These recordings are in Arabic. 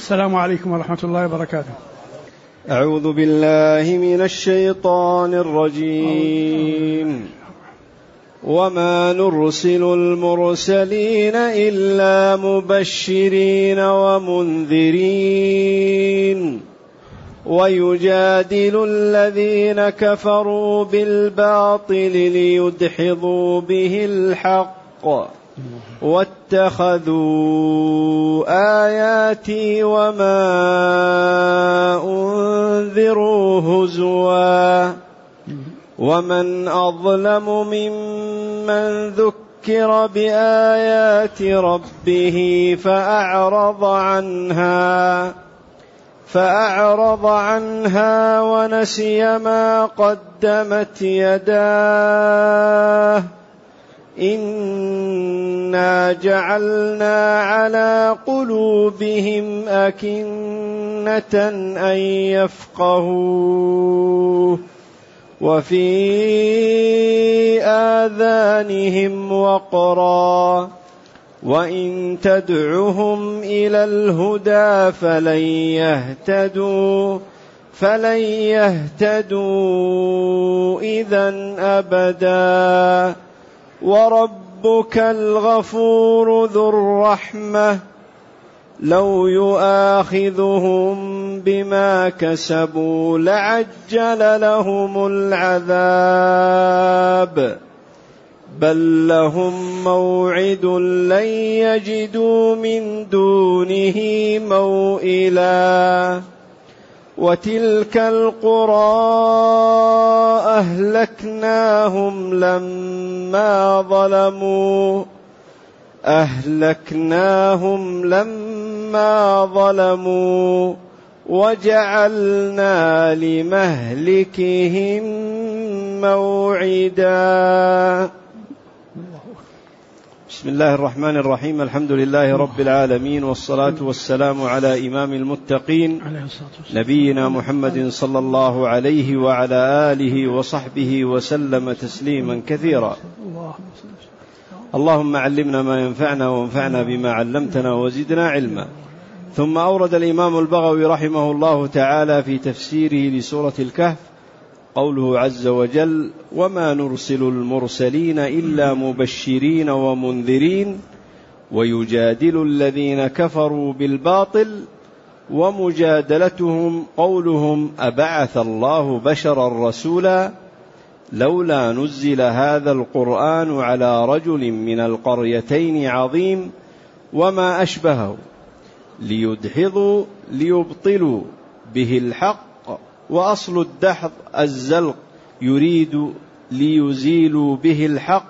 السلام عليكم ورحمة الله وبركاته. أعوذ بالله من الشيطان الرجيم. وما نرسل المرسلين إلا مبشرين ومنذرين ويجادل الذين كفروا بالباطل ليدحضوا به الحق واتخذوا آياتي وما أنذروا هزوا ومن أظلم ممن ذكر بآيات ربه فأعرض عنها ونسي ما قدمت يداه إنا جعلنا على قلوبهم أكنة أن يفقهوه وفي آذانهم وقرا وإن تدعهم إلى الهدى فلن يهتدوا إذن أبدا وربك الغفور ذو الرحمة لو يؤاخذهم بما كسبوا لعجل لهم العذاب بل لهم موعد لن يجدوا من دونه موئلا وتلك القرى أهلكناهم لما ظلموا وجعلنا لمهلكهم موعدا. بسم الله الرحمن الرحيم. الحمد لله رب العالمين، والصلاة والسلام على إمام المتقين نبينا محمد صلى الله عليه وعلى آله وصحبه وسلم تسليما كثيرا. اللهم علمنا ما ينفعنا وانفعنا بما علمتنا وزدنا علما. ثم أورد الإمام البغوي رحمه الله تعالى في تفسيره لسورة الكهف قوله عز وجل: وما نرسل المرسلين إلا مبشرين ومنذرين ويجادل الذين كفروا بالباطل. ومجادلتهم قولهم: أبعث الله بشرا رسولا لولا نزل هذا القرآن على رجل من القريتين عظيم وما أشبهه ليبطلوا به الحق. وأصل الدحض الزلق يريد ليزيلوا به الحق.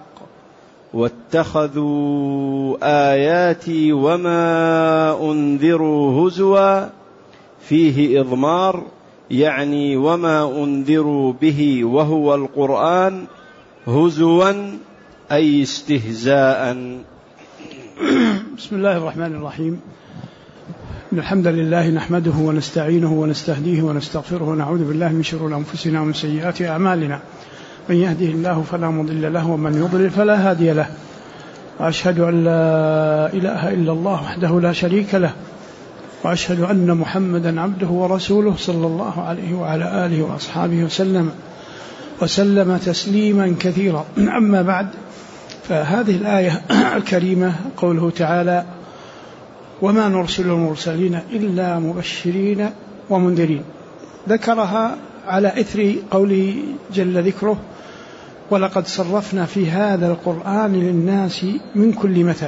واتخذوا آياتي وما أنذروا هزوا فيه إضمار، يعني وما أنذروا به وهو القرآن هزوا أي استهزاء. بسم الله الرحمن الرحيم. إن الحمد لله نحمده ونستعينه ونستهديه ونستغفره ونعوذ بالله من شرور أنفسنا ومن سيئات أعمالنا. من يهده الله فلا مضل له ومن يضلل فلا هادي له. وأشهد أن لا إله إلا الله وحده لا شريك له، وأشهد أن محمدا عبده ورسوله صلى الله عليه وعلى آله وأصحابه وسلم تسليما كثيرا. أما بعد، فهذه الآية الكريمة قوله تعالى: وما نرسل المرسلين إلا مبشرين ومنذرين، ذكرها على إثر قوله جل ذكره: ولقد صرفنا في هذا القرآن للناس من كل مثل.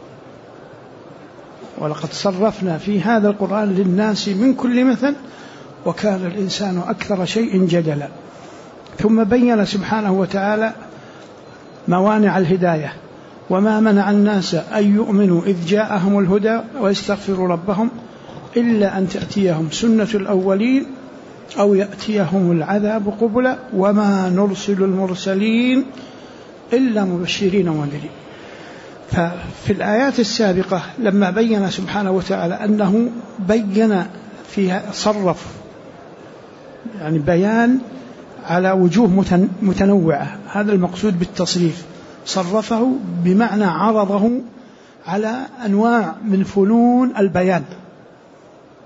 ولقد صرفنا في هذا القرآن للناس من كل مثل وكان الإنسان أكثر شيء جدلا. ثم بين سبحانه وتعالى موانع الهداية وما منع الناس أن يؤمنوا إذ جاءهم الهدى ويستغفروا ربهم إلا أن تأتيهم سنة الأولين أو يأتيهم العذاب قبلا وما نرسل المرسلين إلا مبشرين ومنذرين. ففي الآيات السابقة لما بين سبحانه وتعالى أنه بين فيها صرف، يعني بيان على وجوه متنوعة، هذا المقصود بالتصريف. صرفه بمعنى عرضه على أنواع من فنون البيان،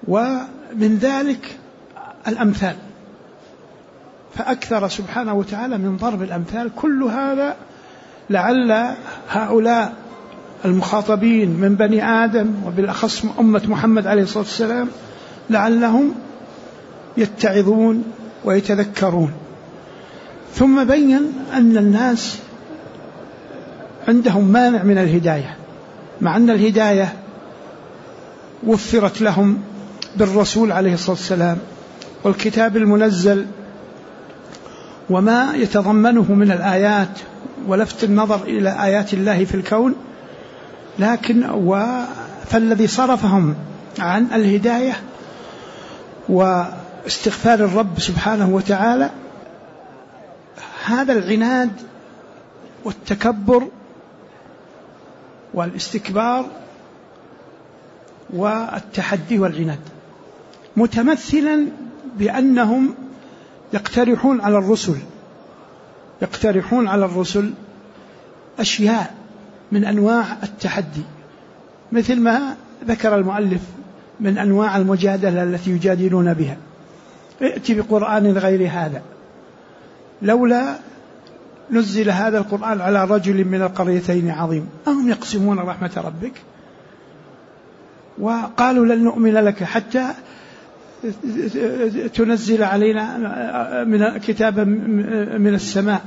ومن ذلك الأمثال، فأكثر سبحانه وتعالى من ضرب الأمثال. كل هذا لعل هؤلاء المخاطبين من بني آدم وبالأخص أمة محمد عليه الصلاة والسلام لعلهم يتعظون ويتذكرون. ثم بين أن الناس عندهم مانع من الهداية، مع أن الهداية وفرت لهم بالرسول عليه الصلاة والسلام والكتاب المنزل وما يتضمنه من الآيات ولفت النظر إلى آيات الله في الكون، لكن فالذي صرفهم عن الهداية واستغفار الرب سبحانه وتعالى هذا العناد والتكبر والاستكبار والتحدي والعناد، متمثلا بأنهم يقترحون على الرسل أشياء من أنواع التحدي، مثل ما ذكر المؤلف من أنواع المجادلة التي يجادلون بها: ائت بقرآن غير هذا، لولا نزل هذا القرآن على رجل من القريتين عظيم أهم يقسمون رحمة ربك، وقالوا لن نؤمن لك حتى تنزل علينا من كتابا من السماء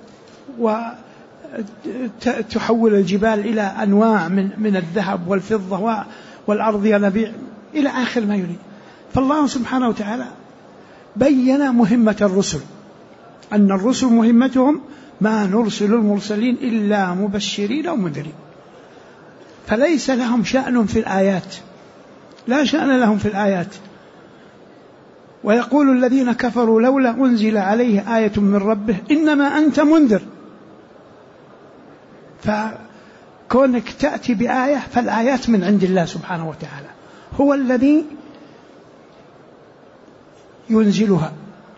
وتحول الجبال إلى أنواع من الذهب والفضة والأرض ينابيع إلى آخر ما يريد. فالله سبحانه وتعالى بين مهمة الرسل، أن الرسل مهمتهم ما نرسل المرسلين إلا مبشرين ومنذرين، فليس لهم شأن في الآيات، لا شأن لهم في الآيات. ويقول الذين كفروا لولا أنزل عليه آية من ربه إنما أنت منذر، فكونك تأتي بآية فالآيات من عند الله سبحانه وتعالى، هو الذي ينزلها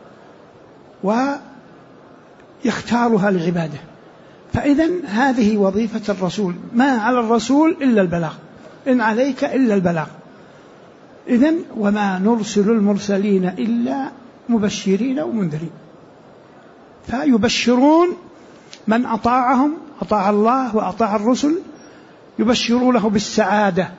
ويختارها لعباده. فإذن هذه وظيفة الرسول، ما على الرسول إلا البلاغ، إن عليك إلا البلاغ. إذن وما نرسل المرسلين إلا مبشرين ومنذرين، فيبشرون من أطاعهم، أطاع الله وأطاع الرسل، يبشرونه بالسعادة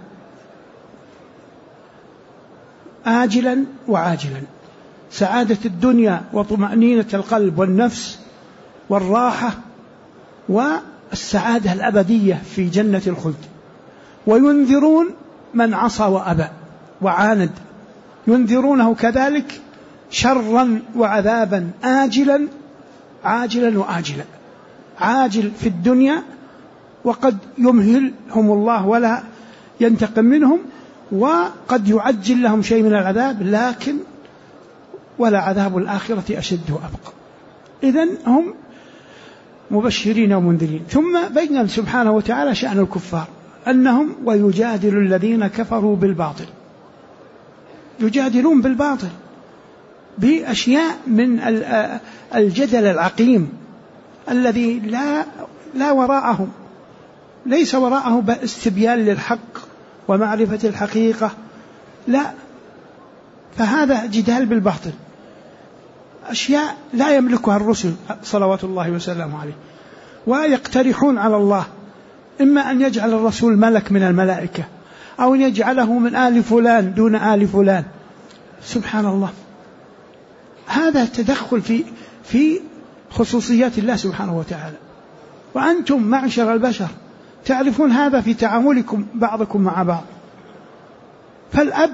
آجلا وعاجلا، سعادة الدنيا وطمأنينة القلب والنفس والراحة والسعادة الأبدية في جنة الخلد. وينذرون من عصى وأبى وعاند، ينذرونه كذلك شرا وعذابا آجلا عاجلا وآجلا، عاجل في الدنيا وقد يمهلهم الله ولا ينتقم منهم، وقد يعجل لهم شيء من العذاب لكن ولا عذاب الآخرة أشد وأبقى. إذن هم مبشرين ومنذرين. ثم بين سبحانه وتعالى شأن الكفار أنهم ويجادل الذين كفروا بالباطل، يجادلون بالباطل بأشياء من الجدل العقيم الذي لا وراءه، ليس وراءه استبيان للحق ومعرفة الحقيقة، لا، فهذا جدال بالباطل، أشياء لا يملكها الرسل صلوات الله وسلامه عليه. ويقترحون على الله إما أن يجعل الرسول ملك من الملائكة أو أن يجعله من آل فلان دون آل فلان. سبحان الله، هذا تدخل في خصوصيات الله سبحانه وتعالى، وأنتم معشر البشر تعرفون هذا في تعاملكم بعضكم مع بعض. فالأب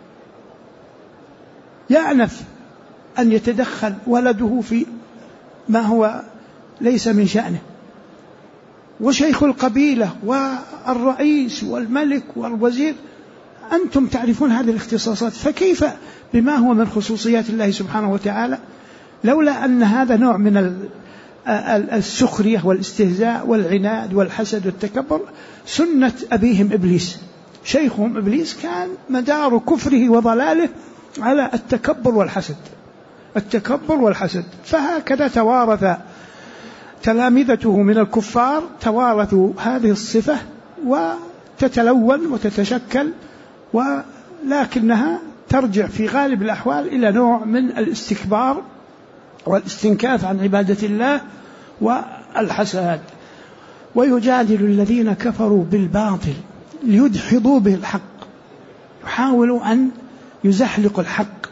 يأنف أن يتدخل ولده في ما هو ليس من شأنه، وشيخ القبيلة والرئيس والملك والوزير أنتم تعرفون هذه الاختصاصات، فكيف بما هو من خصوصيات الله سبحانه وتعالى؟ لولا أن هذا نوع من السخرية والاستهزاء والعناد والحسد والتكبر سنة أبيهم إبليس، شيخهم إبليس كان مدار كفره وضلاله على التكبر والحسد، التكبر والحسد. فهكذا توارث تلامذته من الكفار، توارثوا هذه الصفة وتتلون وتتشكل لكنها ترجع في غالب الأحوال إلى نوع من الاستكبار والاستنكاف عن عبادة الله والحسد. ويجادل الذين كفروا بالباطل ليدحضوا به الحق، يحاولوا أن يزحلقوا الحق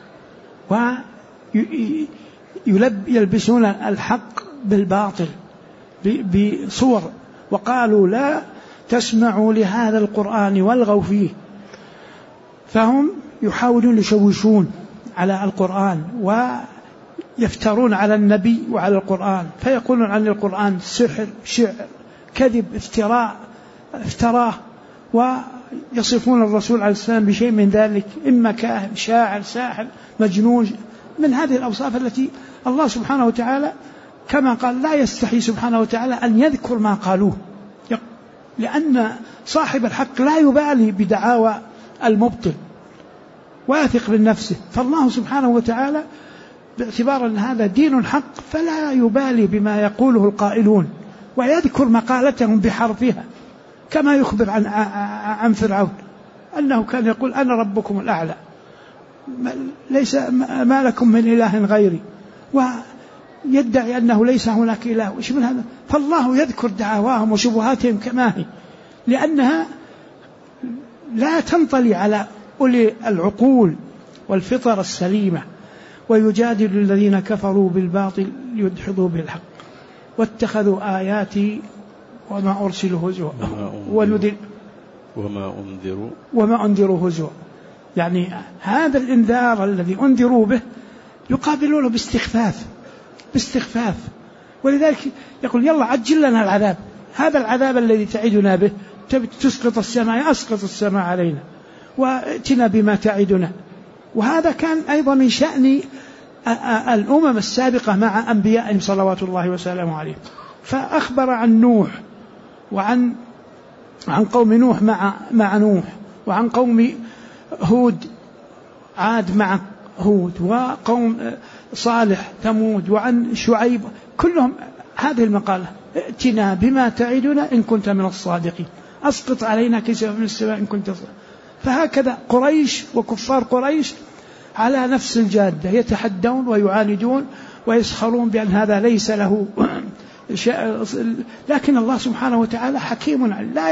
ويلبسون الحق بالباطل بصور، وقالوا لا تسمعوا لهذا القرآن والغوا فيه. فهم يحاولون يشوشون على القرآن ويفترون على النبي وعلى القرآن، فيقولون عن القرآن سحر، شعر، كذب، افتراه، ويصفون الرسول عليه السلام بشيء من ذلك، إما كاهن، شاعر، ساحر، مجنون، من هذه الأوصاف التي الله سبحانه وتعالى كما قال لا يستحي سبحانه وتعالى أن يذكر ما قالوه، لأن صاحب الحق لا يبالي بدعاوى المبطل واثق من نفسه. فالله سبحانه وتعالى باعتبار أن هذا دين حق فلا يبالي بما يقوله القائلون، ويذكر مقالتهم بحرفها، كما يخبر عن فرعون أنه كان يقول أنا ربكم الأعلى، ليس ما لكم من إله غيري، ويدعي أنه ليس هناك إله، وش من هذا؟ فالله يذكر دعواهم وشبهاتهم كما هي، لأنها لا تنطلي على أولي العقول والفطر السليمة. ويجادل الذين كفروا بالباطل ليدحضوا بالحق واتخذوا آياتي وما أرسلوا هزوا وما أنذروا هزوا. يعني هذا الإنذار الذي أنذروا به يقابلونه باستخفاف، ولذلك يقول يلا عجل لنا العذاب، هذا العذاب الذي تعدنا به، تسقط السماء، أسقط السماء علينا واتنا بما تعدنا. وهذا كان أيضا من شأن الأمم السابقة مع أنبيائهم صلوات الله وسلامه عليهم. فأخبر عن نوح وعن قوم نوح مع نوح، وعن قوم هود عاد مع هود، وقوم صالح ثمود، وعن شعيب، كلهم هذه المقالة ائتنا بما تعدنا إن كنت من الصادقين، أسقط علينا كسفا من السماء إن كنت صادقين. فهكذا قريش وكفار قريش على نفس الجادة يتحدون ويعاندون ويسخرون بأن هذا ليس له لكن الله سبحانه وتعالى حكيم،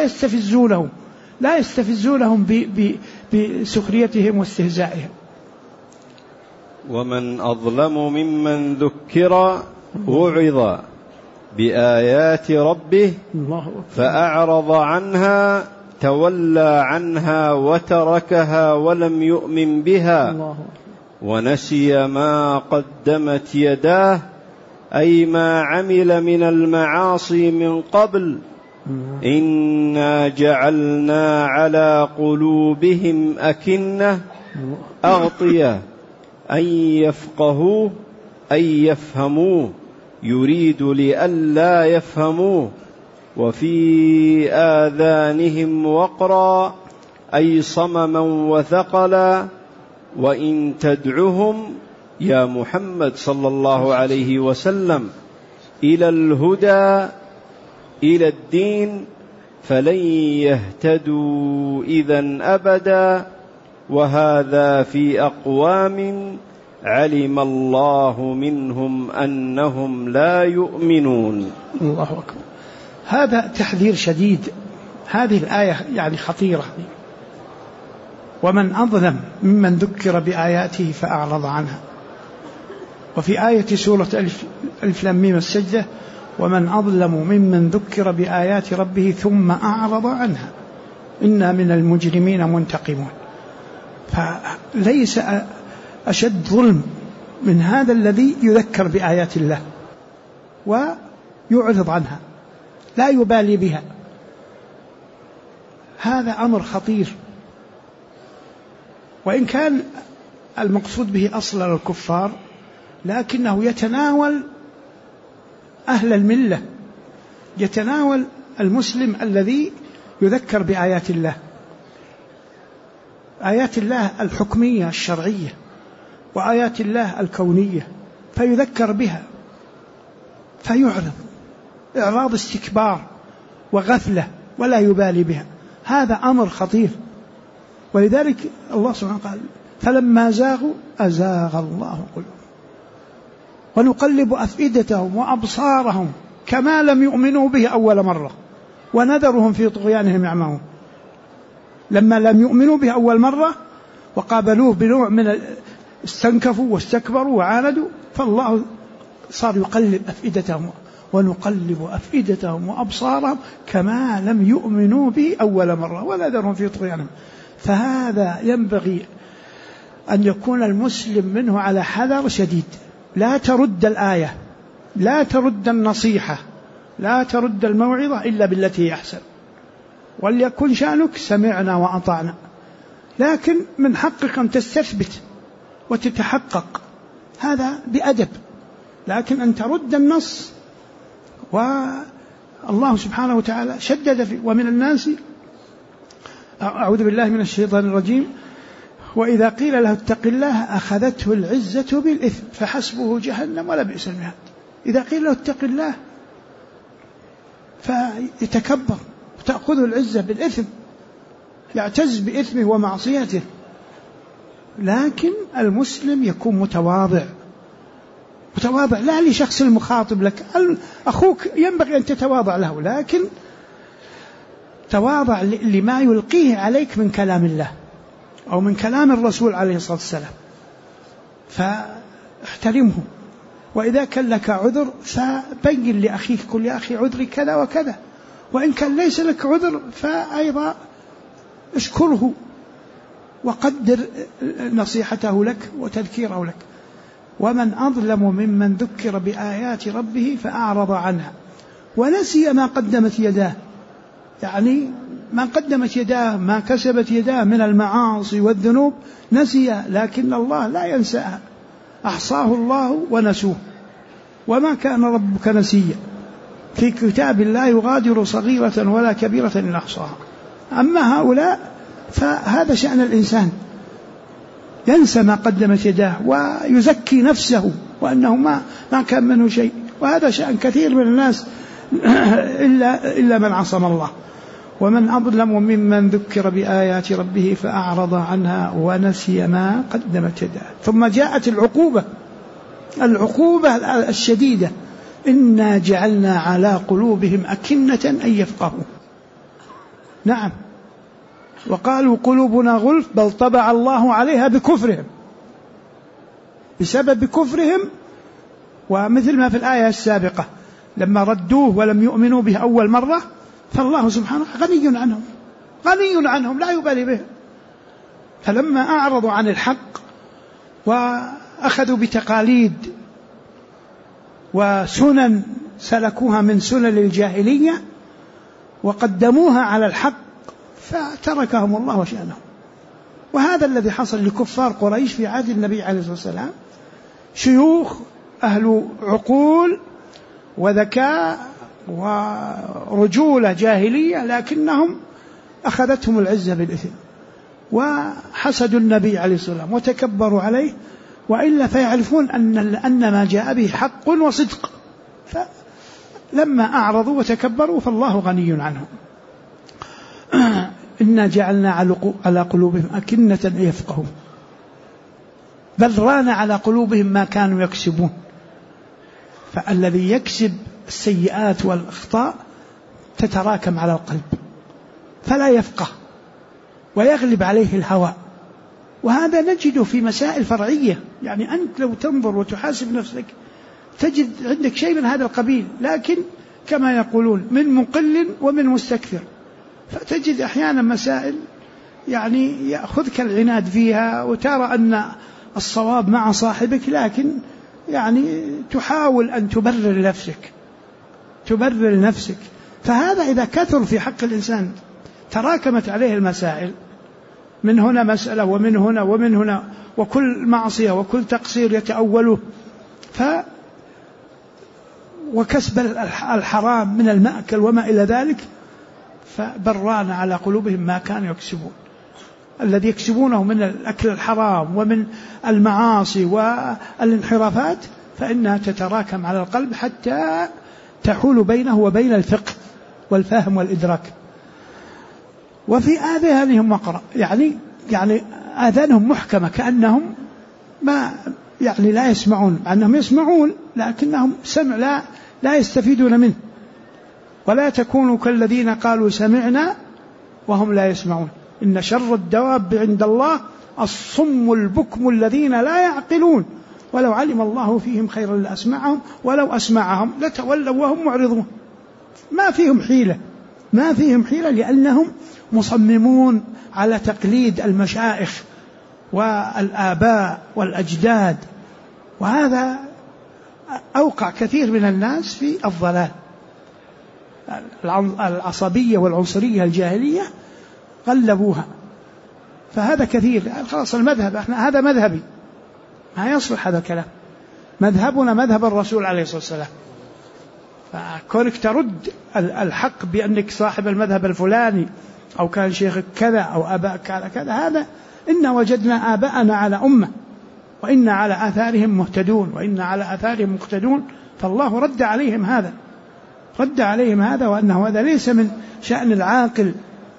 لا يستفزونهم بسخريتهم واستهزائهم. ومن أظلم ممن ذكر وعظ بآيات ربه فأعرض عنها تولى عنها وتركها ولم يؤمن بها ونسي ما قدمت يداه، أي ما عمل من المعاصي من قبل. إنا جعلنا على قلوبهم أكنة أغطية أن يفقهوه أي يفهموه، يريد لئلا يفهموه، وفي آذانهم وقرا أي صمما وثقلا، وإن تدعهم يا محمد صلى الله عليه وسلم إلى الهدى إلى الدين فلن يهتدوا إذن أبدا، وهذا في أقوام علم الله منهم أنهم لا يؤمنون. الله أكبر. هذا تحذير شديد، هذه الآية يعني خطيرة. ومن أظلم ممن ذكر بآياته فأعرض عنها. وفي آية سورة ألف لام ميم السجدة ومن أظلم ممن ذكر بآيات ربه ثم أعرض عنها إنا من المجرمين منتقمون. فليس أشد ظلم من هذا الذي يذكر بآيات الله ويعرض عنها لا يبالي بها. هذا أمر خطير، وإن كان المقصود به أصلا الكفار، لكنه يتناول أهل الملة، يتناول المسلم الذي يذكر بآيات الله، آيات الله الحكمية الشرعية وآيات الله الكونية، فيذكر بها فيعرض إعراض استكبار وغفلة ولا يبالي بها. هذا أمر خطير، ولذلك الله سبحانه قال فلما زاغوا أزاغ الله قلوبهم ونقلب أفئدتهم وأبصارهم كما لم يؤمنوا به أول مرة ونذرهم في طغيانهم يعمهون. لما لم يؤمنوا به أول مرة وقابلوه بنوع من استنكفوا واستكبروا وعاندوا، فالله صار يقلب أفئدتهم ونقلب أفئدتهم وأبصارهم كما لم يؤمنوا به أول مرة ونذرهم في طغيانهم. فهذا ينبغي أن يكون المسلم منه على حذر شديد. لا ترد الآية، لا ترد النصيحة، لا ترد الموعظة إلا بالتي هي أحسن، وليكن شأنك سمعنا وأطعنا. لكن من حقك أن تستثبت وتتحقق، هذا بأدب. لكن أن ترد النص، والله سبحانه وتعالى شدد فيه. ومن الناس أعوذ بالله من الشيطان الرجيم وإذا قيل له اتق الله أخذته العزة بالإثم فحسبه جهنم ولبئس المهاد. إذا قيل له اتق الله فيتكبر وتأخذه العزة بالإثم، يعتز بإثمه ومعصيته. لكن المسلم يكون متواضع لا لشخص المخاطب لك، أخوك ينبغي أن تتواضع له، لكن تواضع لما يلقيه عليك من كلام الله أو من كلام الرسول عليه الصلاة والسلام، فاحترمه. وإذا كان لك عذر فبين لأخيك، قل يا أخي عذري كذا وكذا، وإن كان ليس لك عذر فأيضا اشكره وقدر نصيحته لك وتذكيره لك. ومن أظلم ممن ذكر بآيات ربه فأعرض عنها ونسي ما قدمت يداه. يعني ما قدمت يداه، ما كسبت يداه من المعاصي والذنوب نسي، لكن الله لا ينساها، أحصاه الله ونسوه، وما كان ربك نسيا، في كتاب الله يغادر صغيرة ولا كبيرة إلا أحصاها. أما هؤلاء فهذا شأن الإنسان، ينسى ما قدمت يداه ويزكي نفسه وأنه ما كان منه شيء، وهذا شأن كثير من الناس إلا من عصم الله. ومن أظلم ممن ذكر بآيات ربه فأعرض عنها ونسي ما قدمت يداه. ثم جاءت العقوبة الشديدة: إنا جعلنا على قلوبهم أكنة أن يفقهوا. نعم، وقالوا قلوبنا غلف بل طبع الله عليها بكفرهم، بسبب كفرهم. ومثل ما في الآية السابقة لما ردوه ولم يؤمنوا به أول مرة، فالله سبحانه غني عنهم لا يبالي بهم. فلما أعرضوا عن الحق وأخذوا بتقاليد وسنن سلكوها من سنن الجاهلية وقدموها على الحق، فتركهم الله وشأنهم. وهذا الذي حصل لكفار قريش في عهد النبي عليه الصلاة والسلام، شيوخ أهل عقول وذكاء ورجولة جاهلية، لكنهم أخذتهم العزة بالإثم وحسدوا النبي عليه الصلاة والسلام وتكبروا عليه، وإلا فيعرفون أن ما جاء به حق وصدق. فلما أعرضوا وتكبروا فالله غني عنهم. إنا جعلنا على قلوبهم أكنة أن يفقهوا بل ران على قلوبهم ما كانوا يكسبون. فالذي يكسب السيئات والأخطاء تتراكم على القلب فلا يفقه ويغلب عليه الهوى. وهذا نجده في مسائل فرعية، يعني أنت لو تنظر وتحاسب نفسك تجد عندك شيء من هذا القبيل، لكن كما يقولون من مقل ومن مستكثر. فتجد أحيانا مسائل يعني يأخذك العناد فيها وترى أن الصواب مع صاحبك، لكن يعني تحاول أن تبرر نفسك. فهذا إذا كثر في حق الإنسان تراكمت عليه المسائل، من هنا مسألة ومن هنا ومن هنا، وكل معصية وكل تقصير يتأوله، وكسب الحرام من المأكل وما إلى ذلك، فبران على قلوبهم ما كانوا يكسبون. الذي يكسبونه من الأكل الحرام ومن المعاصي والانحرافات فإنها تتراكم على القلب حتى تحول بينه وبين الفقه والفهم والإدراك. وفي آذانهم وقرا، يعني يعني آذانهم محكمة كأنهم ما يعني لا يسمعون، أنهم يسمعون لكنهم سمع لا يستفيدون منه. ولا تكونوا كالذين قالوا سمعنا وهم لا يسمعون، إن شر الدواب عند الله الصم البكم الذين لا يعقلون ولو علم الله فيهم خيرا لأسمعهم ولو أسمعهم لتولوا وهم معرضون. ما فيهم حيلة لأنهم مصممون على تقليد المشائخ والآباء والأجداد، وهذا أوقع كثير من الناس في الضلال. العصبية والعنصرية الجاهلية غلبوها، فهذا كثير. خلاص المذهب هذا مذهبي، ما يصلح هذا الكلام، مذهبنا مذهب الرسول عليه الصلاة والسلام. فكونك ترد الحق بأنك صاحب المذهب الفلاني أو كان شيخك كذا أو أباك على كذا، هذا إن وجدنا آباءنا على أمة وإن على آثارهم مهتدون وإن على آثارهم مقتدون، فالله رد عليهم هذا وأنه هذا ليس من شأن العاقل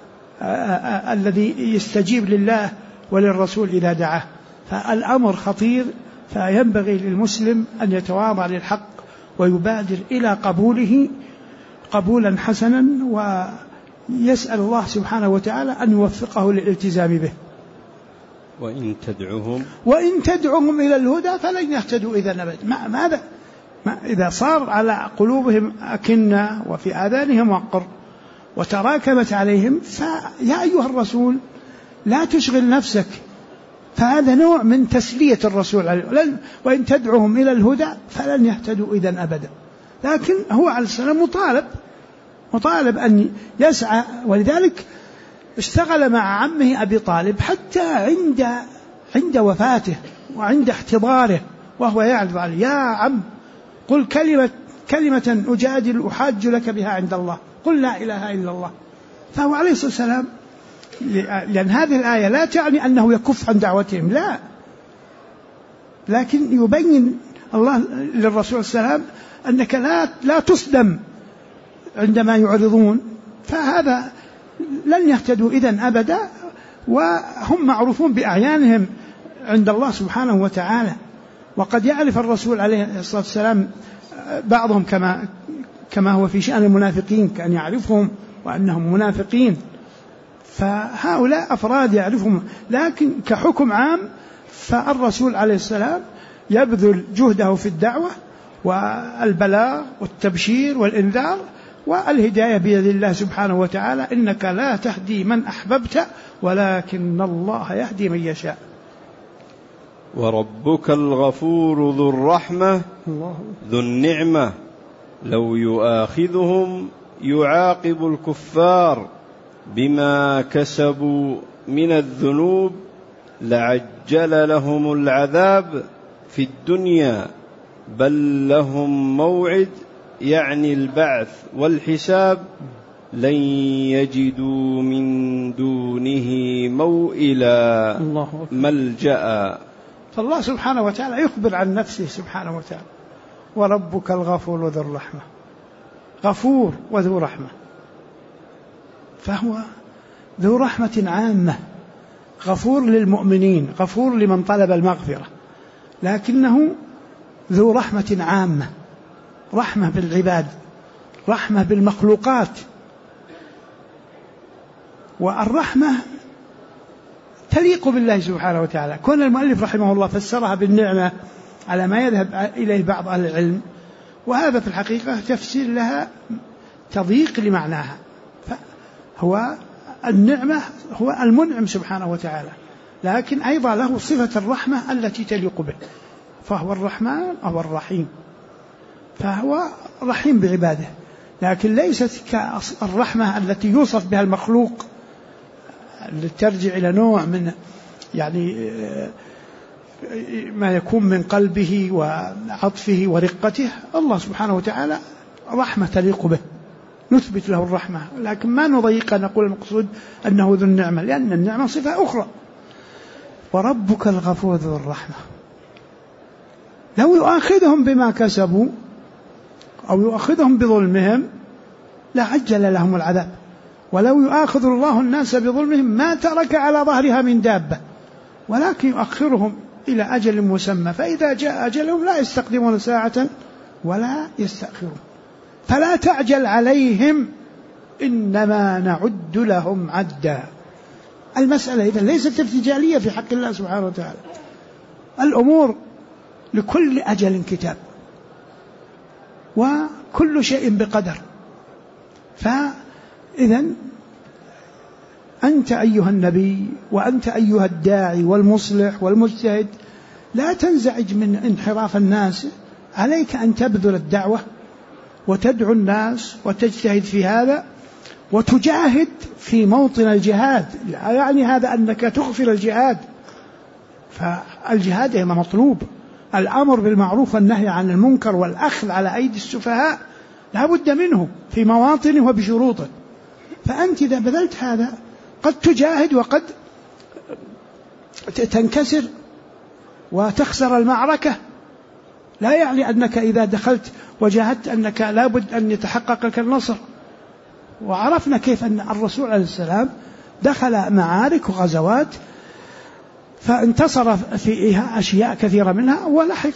الذي يستجيب لله وللرسول إذا دعاه. فالأمر خطير، فينبغي للمسلم أن يتواضع للحق ويبادر إلى قبوله قبولا حسنا، ويسأل الله سبحانه وتعالى أن يوفقه للالتزام به. وإن تدعوهم إلى الهدى فلن يهتدوا إذا أبدا. ماذا إذا صار على قلوبهم أكنة وفي آذانهم وقر وتراكمت عليهم، فيا أيها الرسول لا تشغل نفسك، فهذا نوع من تسلية الرسول عليه. وإن تدعوهم إلى الهدى فلن يهتدوا إذا أبدا. لكن هو عليه السلام مطالب أن يسعى، ولذلك اشتغل مع عمه أبي طالب حتى عند وفاته وعند احتضاره وهو يعرض عليه: يا عم قل كلمة أجادل أحاج لك بها عند الله، قل لا إله إلا الله. فهو عليه الصلاة والسلام، لأن هذه الآية لا تعني أنه يكف عن دعوتهم، لا، لكن يبين الله للرسول صلى الله عليه وسلم أنك لا تصدم عندما يعرضون، فهذا لن يهتدوا إذن أبدا، وهم معروفون بأعيانهم عند الله سبحانه وتعالى. وقد يعرف الرسول عليه الصلاة والسلام بعضهم كما هو في شأن المنافقين، كان يعرفهم وأنهم منافقين، فهؤلاء أفراد يعرفهم. لكن كحكم عام فالرسول عليه السلام يبذل جهده في الدعوة والبلاغ والتبشير والإنذار، والهداية بيد الله سبحانه وتعالى: إنك لا تهدي من أحببت ولكن الله يهدي من يشاء. وربك الغفور ذو الرحمة ذو النعمة لو يؤاخذهم يعاقب الكفار بما كسبوا من الذنوب لعجل لهم العذاب في الدنيا بل لهم موعد، يعني البعث والحساب، لن يجدوا من دونه موئلا ملجأ. فالله سبحانه وتعالى يخبر عن نفسه سبحانه وتعالى: وربك الغفور ذو الرحمة، غفور وذو رحمة، فهو ذو رحمة عامة، غفور للمؤمنين، غفور لمن طلب المغفرة، لكنه ذو رحمة عامة، رحمة بالعباد، رحمة بالمخلوقات. والرحمة تليق بالله سبحانه وتعالى. كون المؤلف رحمه الله فسرها بالنعمة على ما يذهب إليه بعض أهل العلم، وهذا في الحقيقة تفسير لها تضييق لمعناها. فهو النعمة هو المنعم سبحانه وتعالى، لكن أيضا له صفة الرحمة التي تليق به، فهو الرحمن أو الرحيم، فهو رحيم بعباده، لكن ليست كالرحمة التي يوصف بها المخلوق، التي ترجع إلى نوع من يعني ما يكون من قلبه وعطفه ورقته. الله سبحانه وتعالى رحمة تليق به، نثبت له الرحمة، لكن ما نضيقها نقول المقصود أنه ذو النعمة، لأن النعمة صفة أخرى. وربك الغفور ذو الرحمة لو يؤاخذهم بما كسبوا أو يؤاخذهم بظلمهم لعجل لهم العذاب، ولو يؤاخذ الله الناس بظلمهم ما ترك على ظهرها من دابة ولكن يؤخرهم إلى أجل مسمى فإذا جاء أجلهم لا يستقدمون ساعة ولا يستأخرون فلا تعجل عليهم إنما نعد لهم عدا. المسألة إذن ليست ارتجالية في حق الله سبحانه وتعالى، الأمور لكل أجل كتاب وكل شيء بقدر. فإذن أنت أيها النبي وأنت أيها الداعي والمصلح والمجتهد لا تنزعج من انحراف الناس، عليك أن تبذل الدعوة وتدعو الناس وتجتهد في هذا وتجاهد في موطن الجهاد. يعني هذا أنك تغفر الجهاد، فالجهاد هنا مطلوب، الأمر بالمعروف والنهي عن المنكر والأخذ على أيدي السفهاء لا بد منه في مواطنه وبشروطه. فأنت إذا بذلت هذا قد تجاهد وقد تنكسر وتخسر المعركة، لا يعني أنك إذا دخلت وجاهدت أنك لا بد أن يتحقق لك النصر. وعرفنا كيف أن الرسول عليه السلام دخل معارك وغزوات فانتصر في أشياء كثيرة منها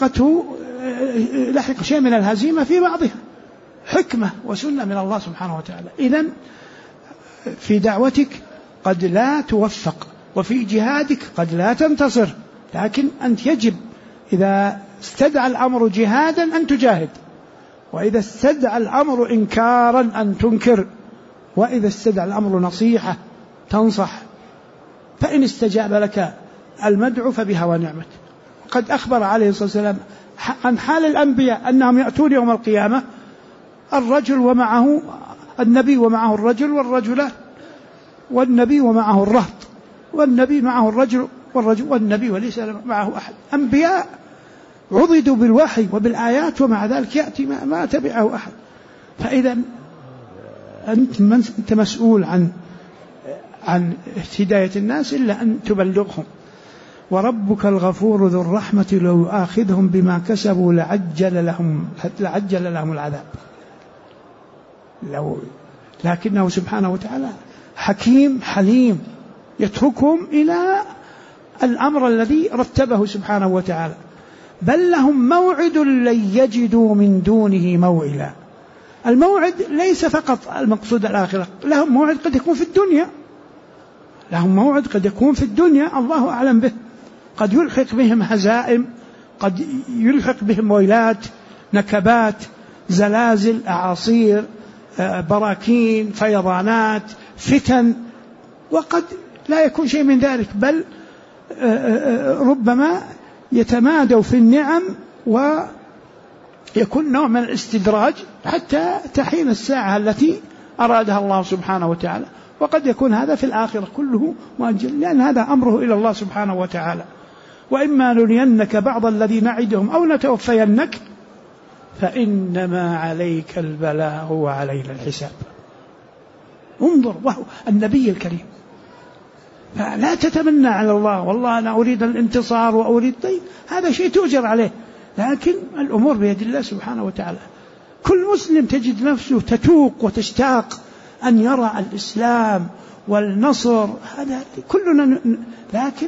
لحق شيء من الهزيمة في بعضها، حكمة وسنة من الله سبحانه وتعالى. إذن في دعوتك قد لا توفق وفي جهادك قد لا تنتصر، لكن أنت يجب إذا استدعى الأمر جهادا أن تجاهد، وإذا استدعى الأمر إنكارا أن تنكر، وإذا استدعى الأمر نصيحة تنصح. فإن استجاب لك المدعو فبها ونعمت. قد أخبر عليه الصلاة والسلام عن حال الأنبياء أنهم يأتون يوم القيامة الرجل ومعه النبي ومعه الرجل والرجلان، والنبي ومعه الرهط، والنبي معه الرجل والنبي وليس معه أحد. أنبياء عضدوا بالوحي وبالآيات ومع ذلك يأتي ما تبعه أحد. فإذا أنت مسؤول عن هداية الناس إلا أن تبلغهم. وربك الغفور ذو الرحمة لو يؤاخذهم بما كسبوا لعجل لهم العذاب. لكنه سبحانه وتعالى حكيم حليم يتركهم إلى الأمر الذي رتبه سبحانه وتعالى. بل لهم موعد لن يجدوا من دونه موئلا. الموعد ليس فقط المقصود الآخرة، لهم موعد قد يكون في الدنيا، لهم موعد قد يكون في الدنيا الله أعلم به، قد يلحق بهم هزائم، قد يلحق بهم ويلات، نكبات، زلازل، أعاصير، براكين، فيضانات، فتن، وقد لا يكون شيء من ذلك، بل ربما يتمادوا في النعم ويكون نوع من الاستدراج حتى تحين الساعة التي أرادها الله سبحانه وتعالى. وقد يكون هذا في الآخرة كله مؤجل، لأن هذا أمره إلى الله سبحانه وتعالى. وإما نرينك بعض الذي نعدهم أو نتوفينك فإنما عليك البلاغ وعلينا الحساب. انظر، وهو النبي الكريم، فلا تتمنى على الله والله أنا أريد الانتصار وأريد هذا شيء تؤجر عليه، لكن الأمور بيد الله سبحانه وتعالى. كل مسلم تجد نفسه تتوق وتشتاق أن يرى الإسلام والنصر، هذا كلنا، لكن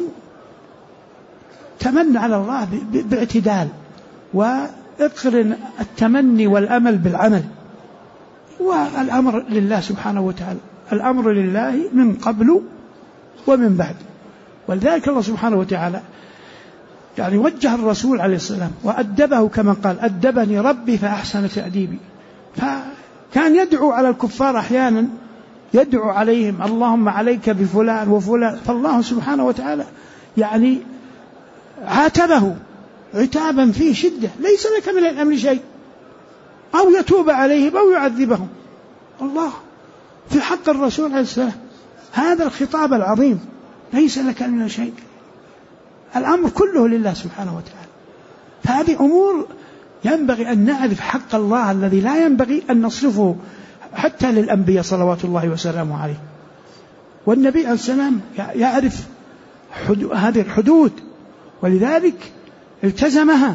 تمنى على الله باعتدال، واقرن التمني والأمل بالعمل. والأمر لله سبحانه وتعالى، الأمر لله من قبل ومن بعد. ولذلك الله سبحانه وتعالى يعني وجه الرسول عليه السلام وأدبه كما قال أدبني ربي فأحسن تأديبي. فكان يدعو على الكفار أحيانا، يدعو عليهم اللهم عليك بفلان وفلان، فالله سبحانه وتعالى يعني عاتبه عتابا فيه شدة، ليس لك من الأمر شيء، أو يتوب عليهم أو يعذبهم. الله في حق الرسول عليه السلام هذا الخطاب العظيم، ليس لك من شيء، الأمر كله لله سبحانه وتعالى. فهذه أمور ينبغي أن نعرف حق الله الذي لا ينبغي أن نصرفه حتى للأنبياء صلوات الله وسلامه عليه. والنبي عليه السلام يعرف هذه الحدود، ولذلك التزمها،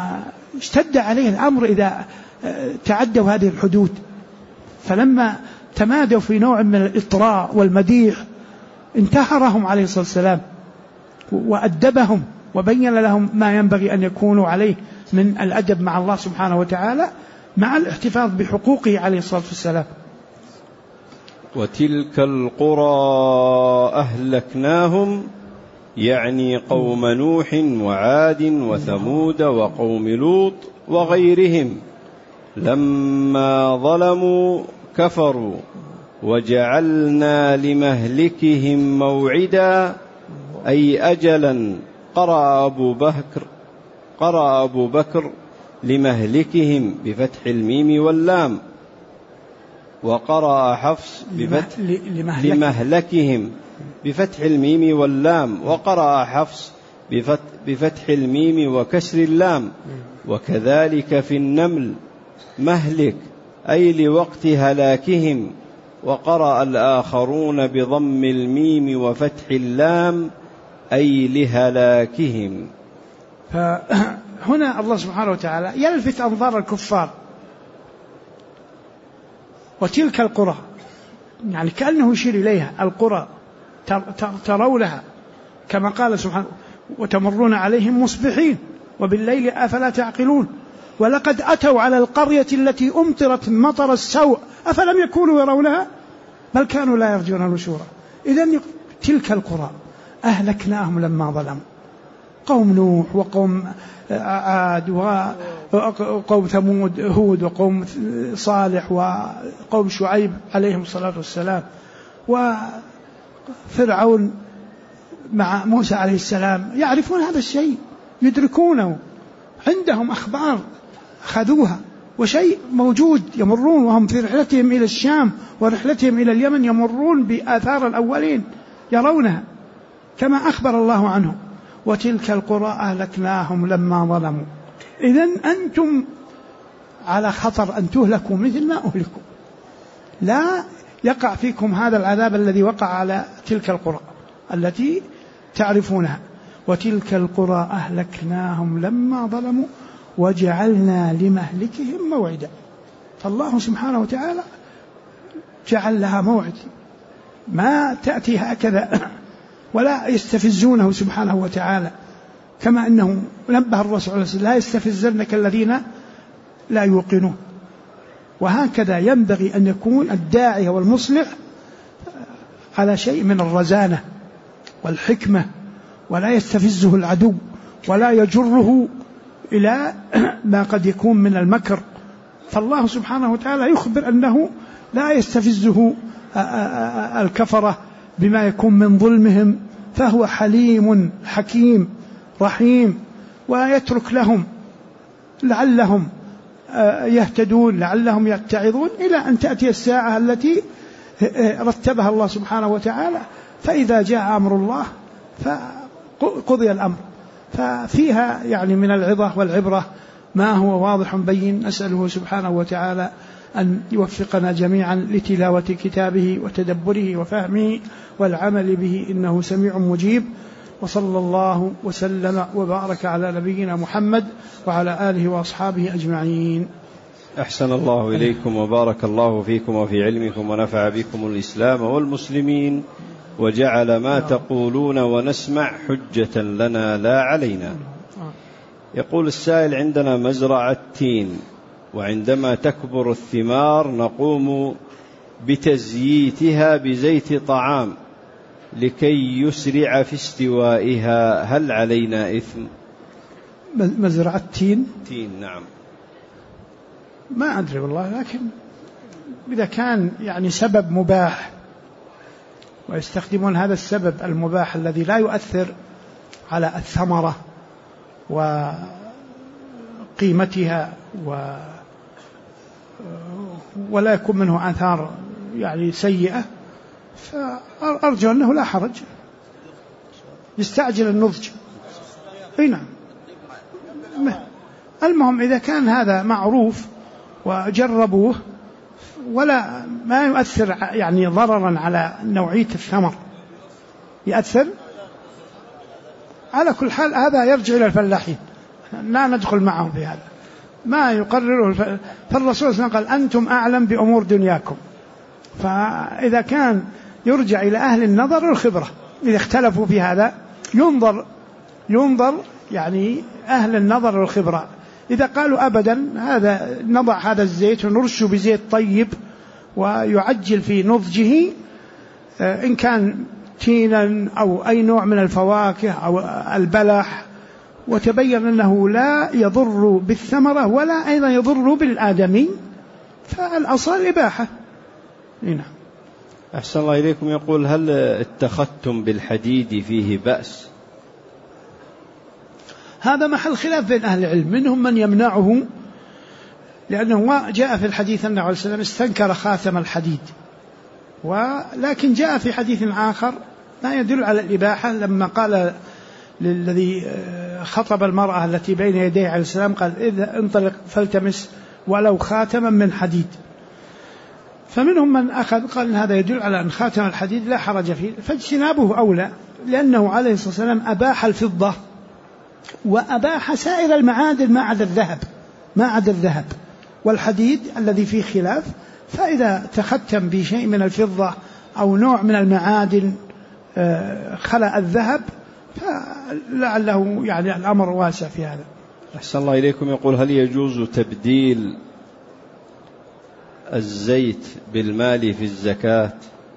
واشتد عليه الأمر إذا تعدوا هذه الحدود. فلما تمادوا في نوع من الإطراء والمديح انتهرهم عليه الصلاة والسلام وأدبهم وبين لهم ما ينبغي أن يكونوا عليه من الأدب مع الله سبحانه وتعالى مع الاحتفاظ بحقوقه عليه الصلاة والسلام. وتلك القرى أهلكناهم يعني قوم نوح وعاد وثمود وقوم لوط وغيرهم لما ظلموا كفروا وجعلنا لمهلكهم موعدا أي أجلا. قرأ أبو بكر لمهلكهم بفتح الميم واللام، وقرأ حفص لمهلكهم بفتح الميم واللام، وقرأ حفص بفتح الميم وكسر اللام. وكذلك في النمل مهلك أي لوقت هلاكهم، وقرأ الآخرون بضم الميم وفتح اللام أي لهلاكهم. فهنا الله سبحانه وتعالى يلفت أنظار الكفار وتلك القرى، يعني كأنه يشير إليها القرى ترونها كما قال سبحانه وتمرون عليهم مصبحين وبالليل أفلا تعقلون ولقد أتوا على القرية التي أمطرت مطر السوء أفلم يكونوا يرونها بل كانوا لا يرجون نشورا. إذن تلك القرى أهلكناهم لما ظلموا، قوم نوح وقوم عاد وقوم ثمود هود وقوم صالح وقوم شعيب عليهم الصلاة والسلام وفرعون مع موسى عليه السلام، يعرفون هذا الشيء يدركونه، عندهم أخبار خذوها وشيء موجود، يمرون وهم في رحلتهم إلى الشام ورحلتهم إلى اليمن يمرون بآثار الأولين يرونها كما أخبر الله عنهم. وتلك القرى أهلكناهم لما ظلموا. إذن أنتم على خطر أن تهلكوا مثل ما أهلكوا، لا يقع فيكم هذا العذاب الذي وقع على تلك القرى التي تعرفونها. وتلك القرى أهلكناهم لما ظلموا وجعلنا لمهلكهم موعدا. فالله سبحانه وتعالى جعل لها موعد، ما تأتي هكذا ولا يستفزونه سبحانه وتعالى، كما أنه نبه الرسول لا يستفزنك الذين لا يوقنون. وهكذا ينبغي أن يكون الداعية والمصلح على شيء من الرزانة والحكمة، ولا يستفزه العدو ولا يجره إلى ما قد يكون من المكر. فالله سبحانه وتعالى يخبر أنه لا يستفزه الكفرة بما يكون من ظلمهم، فهو حليم حكيم رحيم، ويترك لهم لعلهم يهتدون لعلهم يتعظون إلى أن تأتي الساعة التي رتبها الله سبحانه وتعالى، فإذا جاء أمر الله فقضي الأمر. ففيها يعني من العظة والعبرة ما هو واضح بين. أسأله سبحانه وتعالى أن يوفقنا جميعا لتلاوة كتابه وتدبره وفهمه والعمل به، إنه سميع مجيب. وصلى الله وسلم وبارك على نبينا محمد وعلى آله وأصحابه أجمعين. أحسن الله إليكم وبارك الله فيكم وفي علمكم ونفع بكم الإسلام والمسلمين، وجعل ما تقولون ونسمع حجة لنا لا علينا. يقول السائل: عندنا مزرعة تين، وعندما تكبر الثمار نقوم بتزييتها بزيت طعام لكي يسرع في استوائها، هل علينا إثم؟ مزرعة تين؟ تين نعم. ما أدري والله، لكن إذا كان يعني سبب مباح ويستخدمون هذا السبب المباح الذي لا يؤثر على الثمرة وقيمتها ولا يكون منه آثار يعني سيئة، فأرجو أنه لا حرج، يستعجل النضج. نعم. المهم إذا كان هذا معروف وجربوه ولا ما يؤثر يعني ضررا على نوعية الثمر، يؤثر على كل حال، هذا يرجع إلى الفلاحين، لا ندخل معهم في هذا ما يقرره فالرسول صلى الله عليه وسلم قال: أنتم أعلم بأمور دنياكم، فإذا كان يرجع إلى أهل النظر والخبرة، إذا اختلفوا في هذا ينظر يعني أهل النظر والخبرة. إذا قالوا أبدا هذا نضع هذا الزيت ونرشه بزيت طيب ويعجل في نضجه، إن كان تينا أو أي نوع من الفواكه أو البلح، وتبين أنه لا يضر بالثمرة ولا أيضا يضر بالآدمي، فالأصل الإباحة. هنا أحسن الله إليكم. يقول: هل اتخذتم بالحديد فيه بأس؟ هذا محل خلاف بين أهل العلم، منهم من يمنعه لأنه جاء في الحديث أنه عليه السلام استنكر خاتم الحديد، ولكن جاء في حديث آخر ما يدل على الإباحة لما قال للذي خطب المرأة التي بين يديه عليه السلام قال: إذا انطلق فالتمس ولو خاتما من حديد. فمنهم من أخذ قال هذا يدل على أن خاتم الحديد لا حرج فيه، فاجتنابه أولى، لأنه عليه الصلاة والسلام أباح الفضة وأباح سائر المعادن ما عدا الذهب والحديد الذي فيه خلاف. فإذا تختم بشيء من الفضة أو نوع من المعادن خلأ الذهب فلعله يعني الأمر واسع في هذا. أحسن الله إليكم. يقول: هل يجوز تبديل الزيت بالمال في الزكاة؟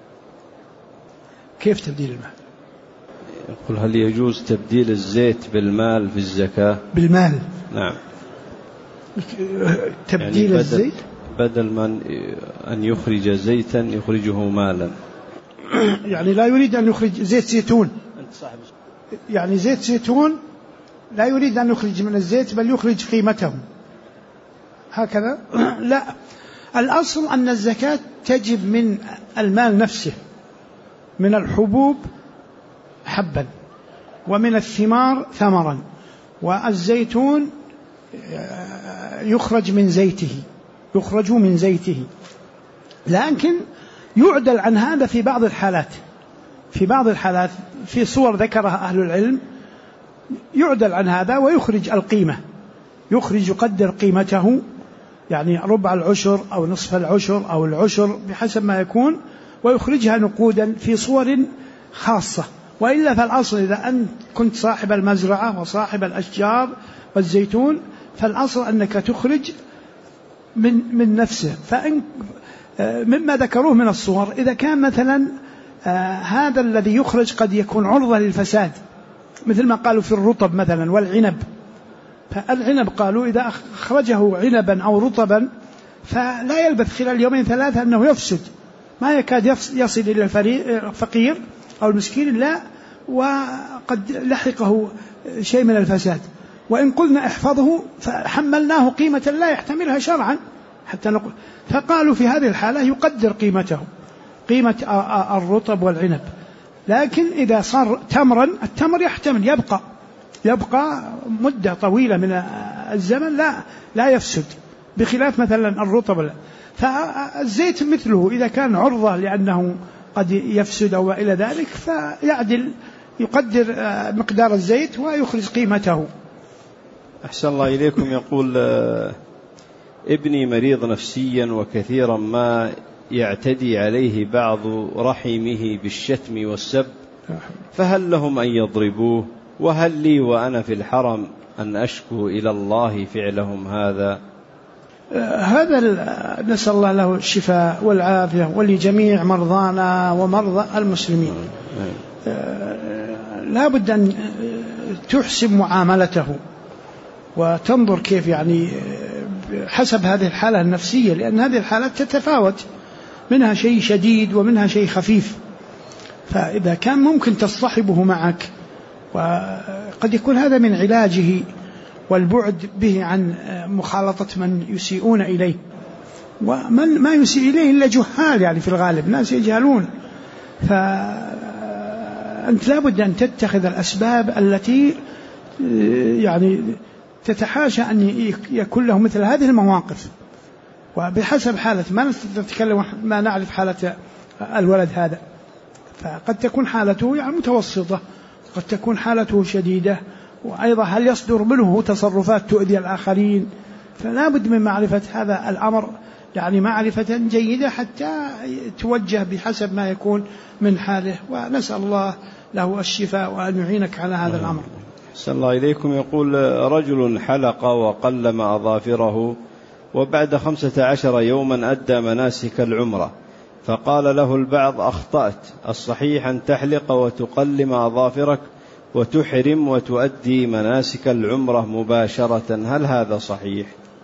كيف تبديل المال؟ يقول: هل يجوز تبديل الزيت بالمال في الزكاة؟ بالمال؟ نعم. تبديل يعني الزيت بدل من أن يخرج زيتا يخرجه مالا. يعني لا يريد أن يخرج زيت زيتون، يعني زيت زيتون لا يريد أن يخرج من الزيت بل يخرج قيمته هكذا. لا، الأصل أن الزكاة تجب من المال نفسه، من الحبوب حبا ومن الثمار ثمرا، والزيتون يخرج من زيته، لكن يعدل عن هذا في بعض الحالات في صور ذكرها أهل العلم، يعدل عن هذا ويخرج القيمة، يقدر قيمته، يعني ربع العشر أو نصف العشر أو العشر بحسب ما يكون، ويخرجها نقودا في صور خاصة. وإلا فالأصل إذا أنت كنت صاحب المزرعة وصاحب الأشجار والزيتون فالأصل أنك تخرج من نفسه. فإن مما ذكروه من الصور إذا كان مثلا هذا الذي يخرج قد يكون عرضة للفساد، مثل ما قالوا في الرطب مثلا والعنب، فالعنب قالوا إذا أخرجه عنبا أو رطبا فلا يلبث خلال يومين ثلاثة أنه يفسد، ما يكاد يصل إلى الفقير أو المسكين، لا وقد لحقه شيء من الفساد. وإن قلنا احفظه فحملناه قيمة لا يحتملها شرعا حتى نقول، فقالوا في هذه الحالة يقدر قيمة الرطب والعنب. لكن إذا صار تمرا، التمر يحتمل يبقى مدة طويلة من الزمن لا يفسد، بخلاف مثلا الرطب. فالزيت مثله إذا كان عرضة لأنه قد يفسد أو إلى ذلك يقدر مقدار الزيت ويخرج قيمته. أحسن الله إليكم. يقول: ابني مريض نفسيا وكثيرا ما يعتدي عليه بعض رحمه بالشتم والسب، فهل لهم أن يضربوه؟ وهل لي وأنا في الحرم أن أشكو إلى الله فعلهم هذا؟ هذا نسأل الله له الشفاء والعافية ولجميع مرضانا ومرضى المسلمين. لا بد أن تحسن معاملته وتنظر كيف يعني حسب هذه الحالة النفسية، لأن هذه الحالات تتفاوت، منها شيء شديد ومنها شيء خفيف. فإذا كان ممكن تصطحبه معك، وقد يكون هذا من علاجه والبعد به عن مخالطة من يسيئون إليه، ومن ما يسيء إليه إلا جهال، يعني في الغالب ناس يجهلون. فأنت لابد أن تتخذ الأسباب التي يعني تتحاشى أن يكون له مثل هذه المواقف، وبحسب حالة ما نتكلم ما نعرف حالة الولد هذا، فقد تكون حالته يعني متوسطة، قد تكون حالته شديدة، وأيضا هل يصدر منه تصرفات تؤذي الآخرين. فلا بد من معرفة هذا الأمر يعني معرفة جيدة حتى توجه بحسب ما يكون من حاله، ونسأل الله له الشفاء وأن يعينك على هذا الأمر. أحسن الله إليكم. يقول رجل حلق وقلم أظافره وبعد 15 يوما أدى مناسك العمرة، فقال له البعض: أخطأت، الصحيح أن تحلق وتقلم أظافرك وتحرم وتؤدي مناسك العمرة مباشرة، هل هذا صحيح؟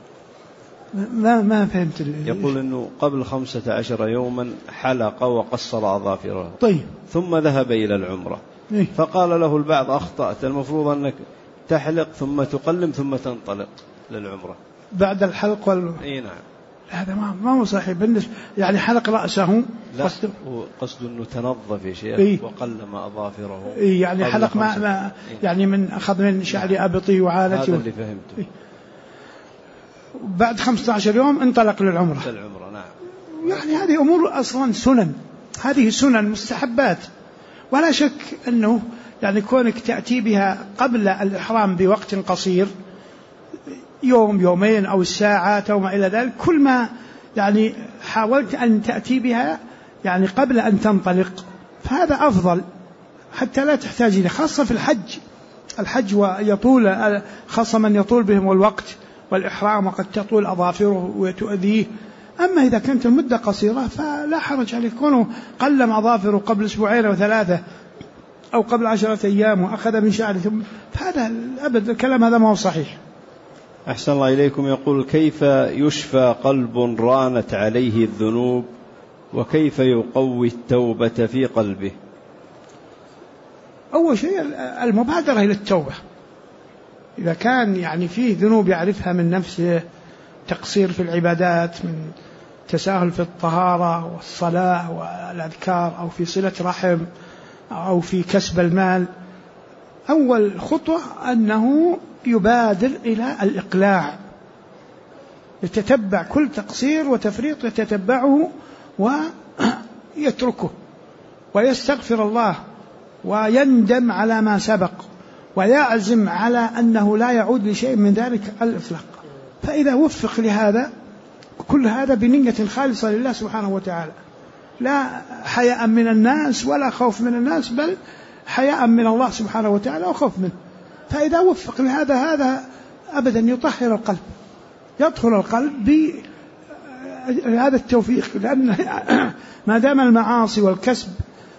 ما فهمت. يقول أنه قبل 15 يوما حلق وقصر أظافره، طيب، ثم ذهب إلى العمرة، فقال له البعض: أخطأت، المفروض أنك تحلق ثم تقلم ثم تنطلق للعمرة بعد الحلق إيه نعم. هذا ما هو صحيح بالنسبة، يعني حلق رأسه، لا قصد أنه تنظف يا شيخ إيه؟ وقلم أظافره يعني حلق ما يعني من أخذ من شعر أبطي وعالتي، هذا اللي فهمته. بعد 15 يوم انطلق للعمرة. نعم. يعني هذه أمور أصلا سنن، هذه سنن مستحبات، ولا شك أنه يعني كونك تأتي بها قبل الإحرام بوقت قصير، يوم يومين أو الساعات أو ما إلى ذلك، كل ما يعني حاولت أن تأتي بها يعني قبل أن تنطلق فهذا أفضل، حتى لا تحتاج إليه، خاصة في الحج ويطول، خاصة من يطول بهم الوقت والإحرام وقد تطول أظافره وتؤذيه. أما إذا كانت المدة قصيرة فلا حرج عليه، كونه قلم أظافره قبل 2 أو 3 أو قبل 10 أيام وأخذ من شعره ثم، فهذا أبدا الكلام هذا ما هو صحيح. أحسن الله إليكم. يقول: كيف يشفى قلب رانت عليه الذنوب، وكيف يقوي التوبة في قلبه؟ أول شيء المبادرة إلى التوبة، إذا كان يعني فيه ذنوب يعرفها من نفسه، تقصير في العبادات، من تساهل في الطهارة والصلاة والأذكار، أو في صلة رحم، أو في كسب المال، أول خطوة أنه يبادر إلى الإقلاع، يتتبع كل تقصير وتفريط، يتتبعه ويتركه ويستغفر الله ويندم على ما سبق ويعزم على أنه لا يعود لشيء من ذلك على الإطلاق. فإذا وفق لهذا، كل هذا بنية خالصة لله سبحانه وتعالى، لا حياء من الناس ولا خوف من الناس، بل حياء من الله سبحانه وتعالى وخوف منه، فإذا وفق لهذا هذا أبدا يطهر القلب، يدخل القلب بهذا التوفيق، لأن ما دام المعاصي والكسب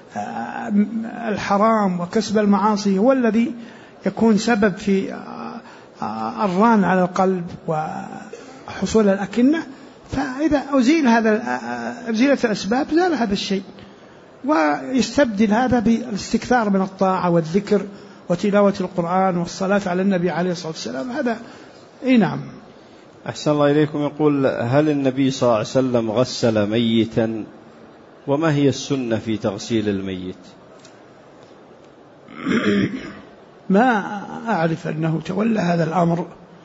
الحرام وكسب المعاصي هو الذي يكون سبب في الران على القلب وحصول الأكنة، فإذا أزيلت الأسباب زال هذا الشيء، ويستبدل هذا بالاستكثار من الطاعة والذكر وتلاوة القرآن والصلاة على النبي عليه الصلاة والسلام. هذا نعم. أحسن الله إليكم. يقول: هل النبي صلى الله عليه وسلم غسل ميتا، وما هي السنة في تغسيل الميت؟ ما أعرف أنه تولى هذا الأمر،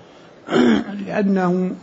لأنه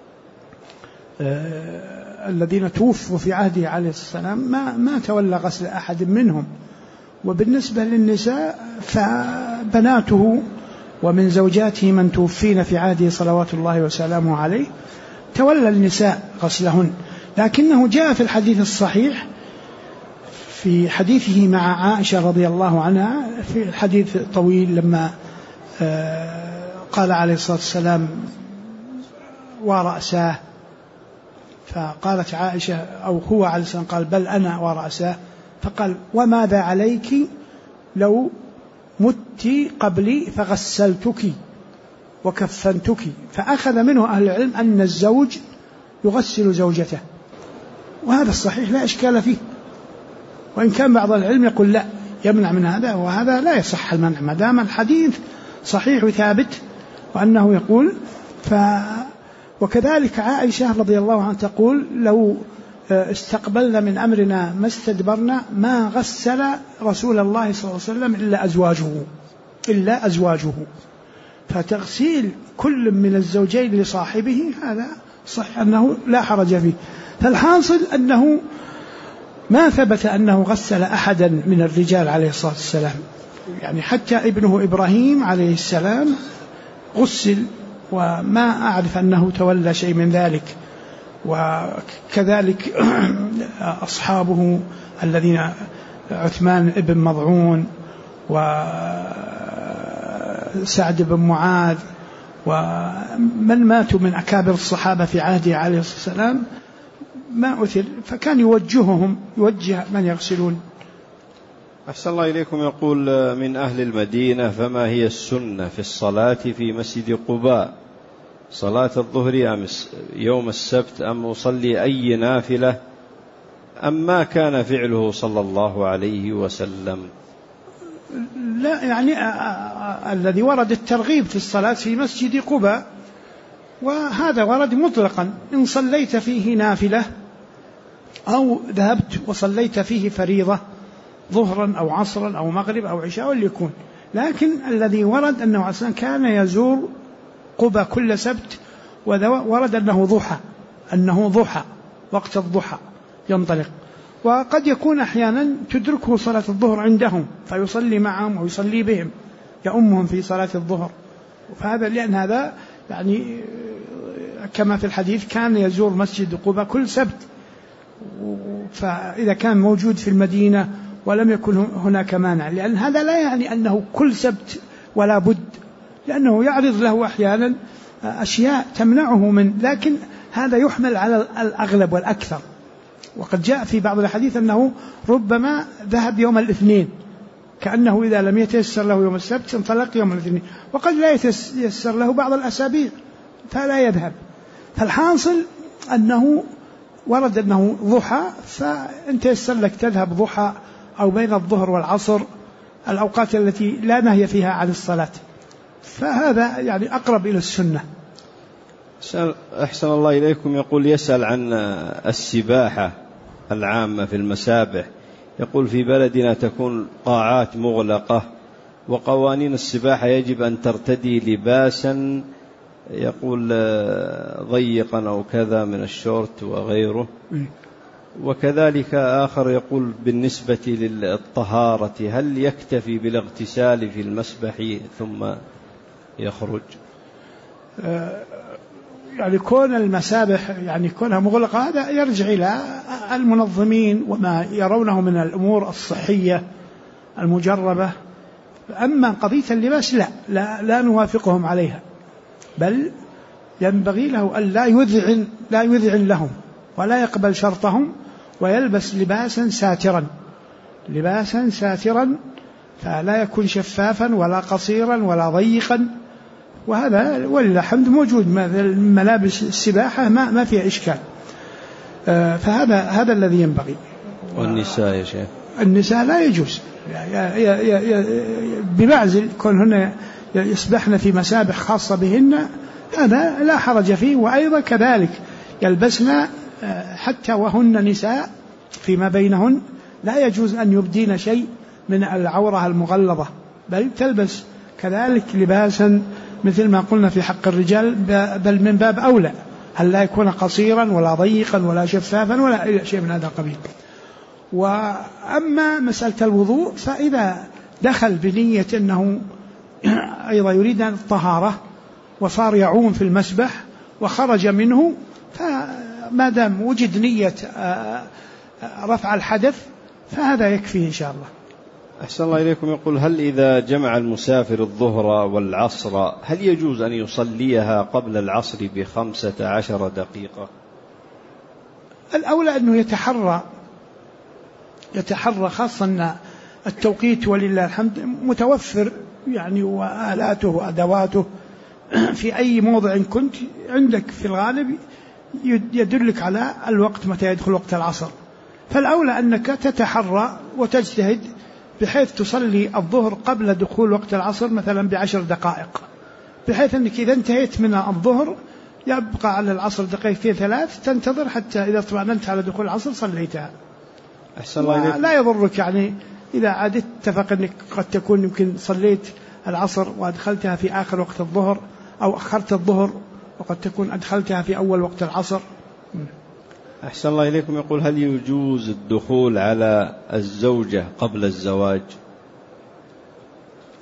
الذين توفوا في عهده عليه السلام ما تولى غسل أحد منهم. وبالنسبة للنساء فبناته ومن زوجاته من توفين في عهده صلوات الله وسلامه عليه تولى النساء غسلهن، لكنه جاء في الحديث الصحيح في حديثه مع عائشة رضي الله عنها، في الحديث الطويل لما قال عليه الصلاة والسلام: ورأساه، فقالت عائشة أو هو عليه السلام قال: بل أنا ورأساه، فقال: وماذا عليك لو مت قبلي فغسلتك وكفنتك. فأخذ منه أهل العلم أن الزوج يغسل زوجته، وهذا الصحيح لا إشكال فيه، وإن كان بعض العلم يقول لا يمنع من هذا، وهذا لا يصح المنع ما دام الحديث صحيح وثابت وأنه يقول. وكذلك عائشة رضي الله عنها تقول: لو استقبلنا من أمرنا ما استدبرنا ما غسل رسول الله صلى الله عليه وسلم إلا أزواجه. فتغسيل كل من الزوجين لصاحبه هذا صح أنه لا حرج فيه. فالحاصل أنه ما ثبت أنه غسل أحدا من الرجال عليه الصلاة والسلام، يعني حتى ابنه إبراهيم عليه السلام غسل، وما أعرف أنه تولى شيء من ذلك. وكذلك أصحابه الذين عثمان بن مضعون وسعد بن معاذ ومن ماتوا من أكابر الصحابة في عهده عليه الصلاة والسلام ما أثر، فكان يوجه من يغسلون. أحسن الله إليكم. يقول من أهل المدينة: فما هي السنة في الصلاة في مسجد قباء؟ صلاة الظهر أم يوم السبت، أم أصلي أي نافلة، أم ما كان فعله صلى الله عليه وسلم؟ لا، يعني الذي ورد الترغيب في الصلاة في مسجد قباء، وهذا ورد مطلقا: إن صليت فيه نافلة أو ذهبت وصليت فيه فريضة ظهرا أو عصرا أو مغرب أو عشاء وليكن. لكن الذي ورد أنه أصلا كان يزور قباء كل سبت، ورد أنه ضحى وقت الضحى ينطلق، وقد يكون أحيانا تدركه صلاة الظهر عندهم فيصلي معهم ويصلي بهم، يؤمهم في صلاة الظهر. فهذا لأن هذا يعني كما في الحديث كان يزور مسجد قباء كل سبت، فإذا كان موجود في المدينة ولم يكن هناك مانع، لأن هذا لا يعني أنه كل سبت ولا بد، لأنه يعرض له أحيانا أشياء تمنعه من، لكن هذا يحمل على الأغلب والأكثر. وقد جاء في بعض الحديث أنه ربما ذهب يوم الاثنين، كأنه إذا لم يتيسر له يوم السبت انطلق يوم الاثنين، وقد لا يتيسر له بعض الأسابيع فلا يذهب. فالحاصل أنه ورد أنه ضحى، فأنت يسر لك تذهب ضحى أو بين الظهر والعصر، الأوقات التي لا نهي فيها عن الصلاة، فهذا يعني أقرب إلى السنة. أحسن الله إليكم. يقول يسأل عن السباحة العامة في المسابح. يقول في بلدنا تكون قاعات مغلقة، وقوانين السباحة يجب أن ترتدي لباسا يقول ضيقا أو كذا من الشورت وغيره، وكذلك آخر يقول بالنسبة للطهارة هل يكتفي بالاغتسال في المسبح ثم يخرج؟ يعني كون المسابح يعني كونها مغلقة هذا يرجع إلى المنظمين وما يرونه من الأمور الصحية المجربة. أما قضية اللباس لا نوافقهم عليها، بل ينبغي له أن لا يذعن لهم ولا يقبل شرطهم، ويلبس لباسا ساترا فلا يكون شفافا ولا قصيرا ولا ضيقا. وهذا ولله الحمد موجود ملابس السباحة ما فيها إشكال. فهذا الذي ينبغي. والنساء يا شيخ؟ النساء لا يجوز بمعزل كونهن يسبحن في مسابح خاصة بهن، هذا لا حرج فيه. وأيضا كذلك يلبسن حتى وهن نساء فيما بينهن لا يجوز أن يبدين شيء من العورة المغلظة، بل تلبس كذلك لباسا مثل ما قلنا في حق الرجال، بل من باب أولى هل لا يكون قصيرا ولا ضيقا ولا شفافا ولا شيء من هذا القبيل. وأما مسألة الوضوء فإذا دخل بنية أنه أيضا يريد الطهارة وصار يعوم في المسبح وخرج منه، فما دام وجد نية رفع الحدث فهذا يكفيه إن شاء الله. أحسن الله إليكم. يقول هل إذا جمع المسافر الظهر والعصر هل يجوز أن يصليها قبل العصر ب15 دقيقة؟ الأولى أنه يتحرى خاصة أن التوقيت ولله الحمد متوفر يعني، وآلاته وأدواته في أي موضع كنت عندك في الغالب يدلك على الوقت متى يدخل وقت العصر. فالأولى أنك تتحرى وتجتهد بحيث تصلي الظهر قبل دخول وقت العصر مثلا ب10 دقائق، بحيث أنك إذا انتهيت من الظهر يبقى على العصر دقيقتين 3 تنتظر حتى إذا اطمأننت على دخول العصر صليتها. أحسن الله إليك. لا يضرك يعني إذا عاد اتفق أنك قد تكون يمكن صليت العصر وأدخلتها في آخر وقت الظهر، أو أخرت الظهر وقد تكون أدخلتها في أول وقت العصر. أحسن الله إليكم. يقول هل يجوز الدخول على الزوجة قبل الزواج؟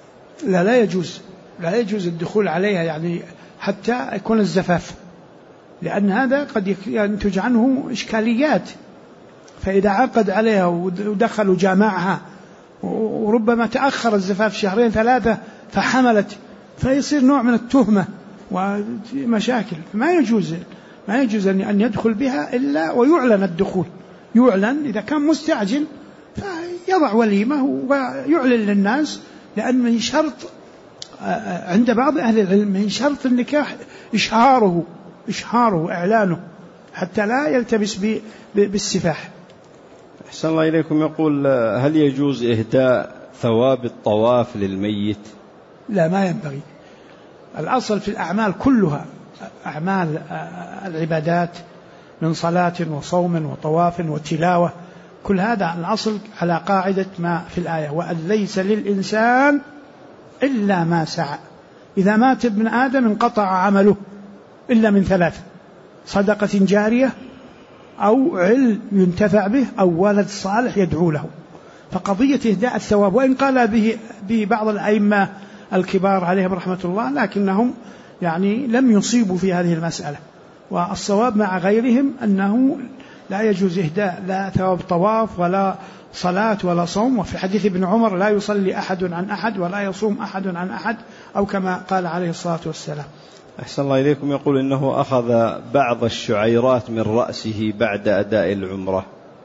لا يجوز الدخول عليها يعني حتى يكون الزفاف، لأن هذا قد ينتج عنه إشكاليات، فإذا عقد عليها ودخل وجامعها وربما تأخر الزفاف 2 3 فحملت، فيصير نوع من التهمة ومشاكل. ما يجوز أن يدخل بها إلا ويعلن الدخول، يعلن إذا كان مستعجل فيضع وليمة ويعلن للناس، لأن من شرط عند بعض أهل العلم من شرط النكاح إشهاره إعلانه حتى لا يلتبس بالسفاح. أحسن الله إليكم. يقول: هل يجوز إهداء ثواب الطواف للميت؟ لا، ما ينبغي. الأصل في الأعمال كلها، أعمال العبادات من صلاة وصوم وطواف وتلاوة، كل هذا الأصل على قاعدة ما في الآية: وأن ليس للإنسان إلا ما سعى. إذا مات ابن آدم انقطع عمله إلا من 3: صدقة جارية، أو علم ينتفع به، أو ولد صالح يدعو له. فقضية إهداء الثواب، وإن قال به بعض الأئمة الكبار عليهم رحمة الله، لكنهم يعني لم يصيبوا في هذه المسألة. والصواب مع غيرهم أنه لا يجوز إهداء لا ثواب طواف ولا صلاة ولا صوم. وفي حديث ابن عمر: لا يصلي أحد عن أحد ولا يصوم أحد عن أحد، أو كما قال عليه الصلاة والسلام. أحسن الله إليكم. يقول: إنه أخذ بعض الشعيرات من رأسه بعد أداء العمرة.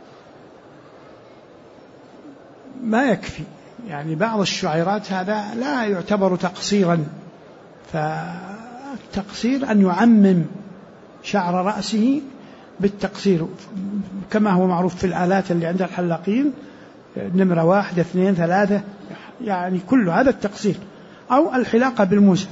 ما يكفي، يعني بعض الشعيرات هذا لا يعتبر تقصيرا، فالتقصير أن يعمم شعر رأسه بالتقصير، كما هو معروف في الآلات اللي عند الحلاقين، نمرة 1 2 3، يعني كل هذا التقصير، أو الحلاقة بالموسى.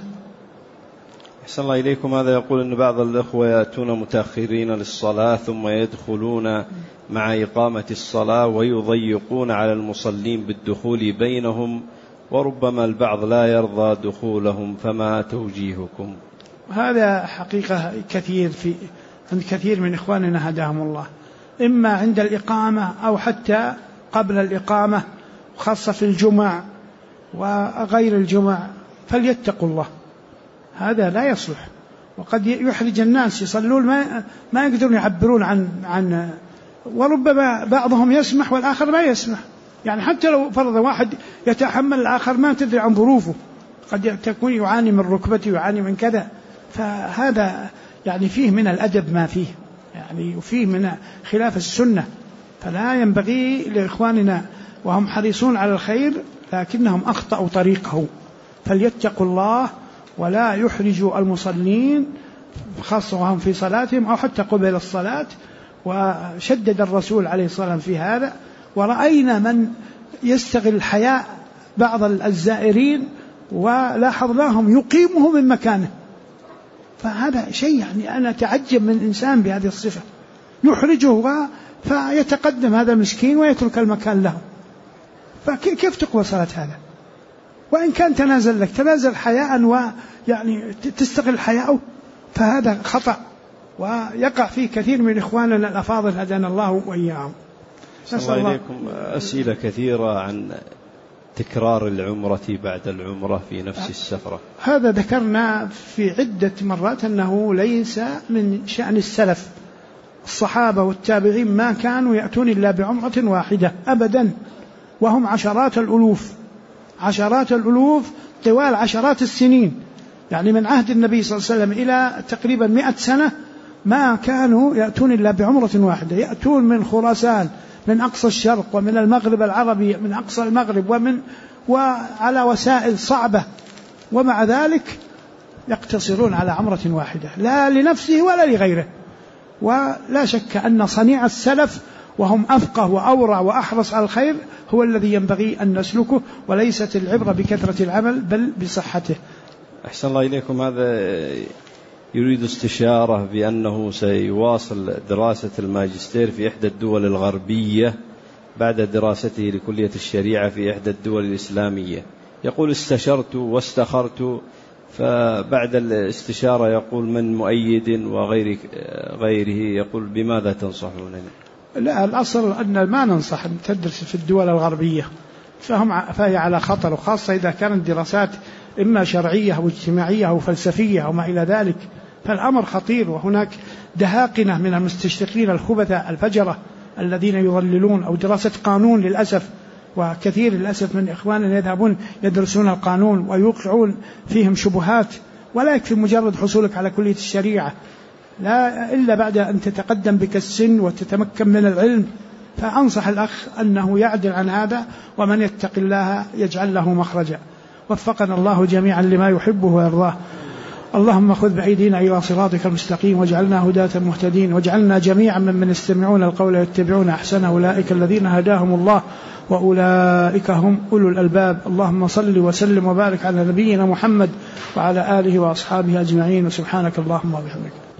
أحسن الله إليكم. هذا يقول أن بعض الأخوة يأتون متأخرين للصلاة ثم يدخلون مع إقامة الصلاة ويضيقون على المصلين بالدخول بينهم، وربما البعض لا يرضى دخولهم، فما توجيهكم؟ هذا حقيقة عند كثير من إخواننا هداهم الله، إما عند الإقامة أو حتى قبل الإقامة، خاصة في الجمع وغير الجمع، فليتقوا الله. هذا لا يصلح، وقد يحرج الناس، يصلون ما يقدرون يعبرون عن وربما بعضهم يسمح والآخر ما يسمح. يعني حتى لو فرض واحد يتحمل، الآخر ما تدري عن ظروفه، قد تكون يعاني من ركبته، يعاني من كذا. فهذا يعني فيه من الأدب ما فيه، يعني وفيه من خلاف السنة. فلا ينبغي لإخواننا وهم حريصون على الخير لكنهم أخطأوا طريقه، فليتقوا الله ولا يحرجوا المصلين، خاصة وهم في صلاتهم أو حتى قبل الصلاة. وشدد الرسول عليه الصلاة والسلام في هذا. ورأينا من يستغل الحياء بعض الزائرين ولاحظناهم يقيمه من مكانه، فهذا شيء يعني أنا أتعجب من إنسان بهذه الصفة، يحرجه فيتقدم هذا المسكين ويترك المكان له. فكيف تقوى صلاة هذا؟ وإن كان تنازل لك، تنازل حياء ويعني تستغل حياءه، فهذا خطأ ويقع فيه كثير من إخواننا الأفاضل هدانا الله وإياهم. نسأل الله إليكم. أسئلة كثيرة عن تكرار العمرة بعد العمرة في نفس السفرة. هذا ذكرنا في عدة مرات أنه ليس من شأن السلف. الصحابة والتابعين ما كانوا يأتون إلا بعمرة واحدة أبدا، وهم عشرات الألوف طوال عشرات السنين، يعني من عهد النبي صلى الله عليه وسلم إلى تقريبا 100 سنة ما كانوا يأتون إلا بعمرة واحدة. يأتون من خراسان، من أقصى الشرق، ومن المغرب العربي، من أقصى المغرب، وعلى وسائل صعبة، ومع ذلك يقتصرون على عمرة واحدة، لا لنفسه ولا لغيره. ولا شك أن صنيع السلف وهم أفقه وأورع وأحرص على الخير هو الذي ينبغي أن نسلكه، وليست العبرة بكثرة العمل بل بصحته. أحسن الله إليكم. هذا يريد استشارة بأنه سيواصل دراسة الماجستير في إحدى الدول الغربية بعد دراسته لكلية الشريعة في إحدى الدول الإسلامية. يقول: استشرت واستخرت، فبعد الاستشارة يقول: من مؤيد وغيره، يقول: بماذا تنصحونني؟ لا، الأصل أن ما ننصح أن تدرس في الدول الغربية، فهي على خطر، وخاصة إذا كانت دراسات إما شرعية أو اجتماعية أو فلسفية أو ما إلى ذلك، فالأمر خطير. وهناك دهاقنة من المستشرقين الخبثاء الفجرة الذين يضللون، أو دراسة قانون للأسف، وكثير للأسف من إخواننا يذهبون يدرسون القانون ويوقعون فيهم شبهات، ولا يكفي مجرد حصولك على كلية الشريعة، لا إلا بعد أن تتقدم بك السن وتتمكن من العلم. فأنصح الأخ أنه يعدل عن هذا، ومن يتق الله يجعل له مخرجا. وفقنا الله جميعا لما يحبه ويرضاه. اللهم خذ بأيدينا إلى صراطك المستقيم، واجعلنا هداة مهتدين، واجعلنا جميعا ممن يستمعون القول ويتبعون أحسنه، أولئك الذين هداهم الله وأولئك هم أولو الألباب. اللهم صل وسلم وبارك على نبينا محمد وعلى آله وأصحابه أجمعين، وسبحانك اللهم وبحمدك.